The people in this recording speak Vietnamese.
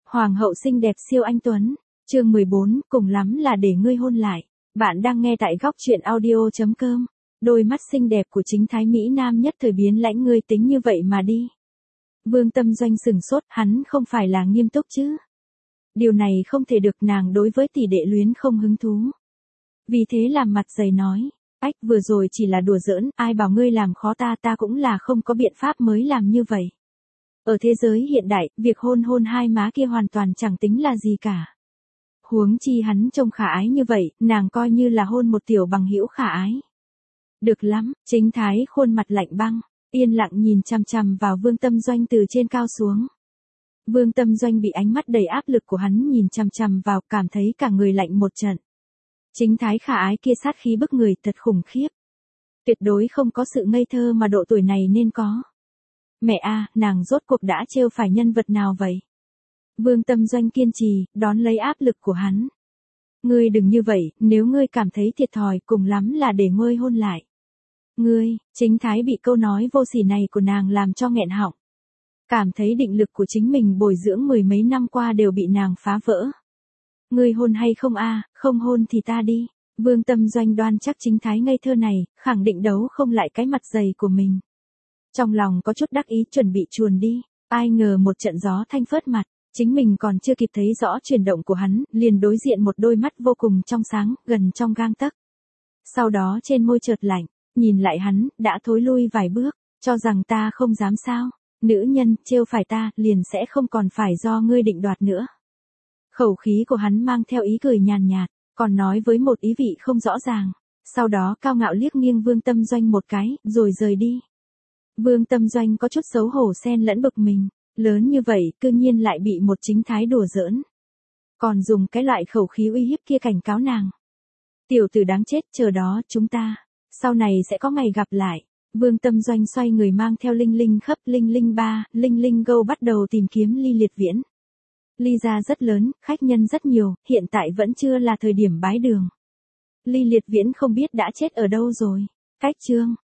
Hoàng hậu xinh đẹp siêu anh tuấn. Chương 14, cùng lắm là để ngươi hôn lại. Bạn đang nghe tại góc truyện audio.com. Đôi mắt xinh đẹp của chính thái Mỹ Nam nhất thời biến lãnh, ngươi tính như vậy mà đi. Vương Tâm Doanh sừng sốt, hắn không phải là nghiêm túc chứ? Điều này không thể được, nàng đối với tỷ đệ luyến không hứng thú. Vì thế làm mặt dày nói, ách, vừa rồi chỉ là đùa giỡn, ai bảo ngươi làm khó ta, ta cũng là không có biện pháp mới làm như vậy. Ở thế giới hiện đại, việc hôn hai má kia hoàn toàn chẳng tính là gì cả. Huống chi hắn trông khả ái như vậy, nàng coi như là hôn một tiểu bằng hữu khả ái. Được lắm, chính thái khuôn mặt lạnh băng, yên lặng nhìn chằm chằm vào Vương Tâm Doanh từ trên cao xuống. Vương Tâm Doanh bị ánh mắt đầy áp lực của hắn nhìn chằm chằm vào, cảm thấy cả người lạnh một trận. Chính thái khả ái kia sát khí bức người, thật khủng khiếp. Tuyệt đối không có sự ngây thơ mà độ tuổi này nên có. Mẹ a, nàng rốt cuộc đã trêu phải nhân vật nào vậy? Vương Tâm Doanh kiên trì, đón lấy áp lực của hắn. Ngươi đừng như vậy, nếu ngươi cảm thấy thiệt thòi, cùng lắm là để ngươi hôn lại. Ngươi, chính thái bị câu nói vô sỉ này của nàng làm cho nghẹn họng. Cảm thấy định lực của chính mình bồi dưỡng mười mấy năm qua đều bị nàng phá vỡ. Ngươi hôn hay không a? Không hôn thì ta đi. Vương Tâm Doanh đoan chắc chính thái ngây thơ này, khẳng định đấu không lại cái mặt dày của mình. Trong lòng có chút đắc ý chuẩn bị chuồn đi, ai ngờ một trận gió thanh phớt mặt, chính mình còn chưa kịp thấy rõ chuyển động của hắn, liền đối diện một đôi mắt vô cùng trong sáng, gần trong gang tấc. Sau đó trên môi chợt lạnh, nhìn lại hắn, đã thối lui vài bước, cho rằng ta không dám sao, nữ nhân, trêu phải ta, liền sẽ không còn phải do ngươi định đoạt nữa. Khẩu khí của hắn mang theo ý cười nhàn nhạt, còn nói với một ý vị không rõ ràng, sau đó cao ngạo liếc nghiêng Vương Tâm Doanh một cái, rồi rời đi. Vương Tâm Doanh có chút xấu hổ xen lẫn bực mình, lớn như vậy, cư nhiên lại bị một chính thái đùa giỡn. Còn dùng cái loại khẩu khí uy hiếp kia cảnh cáo nàng. Tiểu tử đáng chết, chờ đó, chúng ta, sau này sẽ có ngày gặp lại. Vương Tâm Doanh xoay người mang theo Linh Linh khắp Linh Linh ba, Linh Linh Gâu bắt đầu tìm kiếm Ly Liệt Viễn. Ly gia rất lớn, khách nhân rất nhiều, hiện tại vẫn chưa là thời điểm bái đường. Ly Liệt Viễn không biết đã chết ở đâu rồi. Cách chương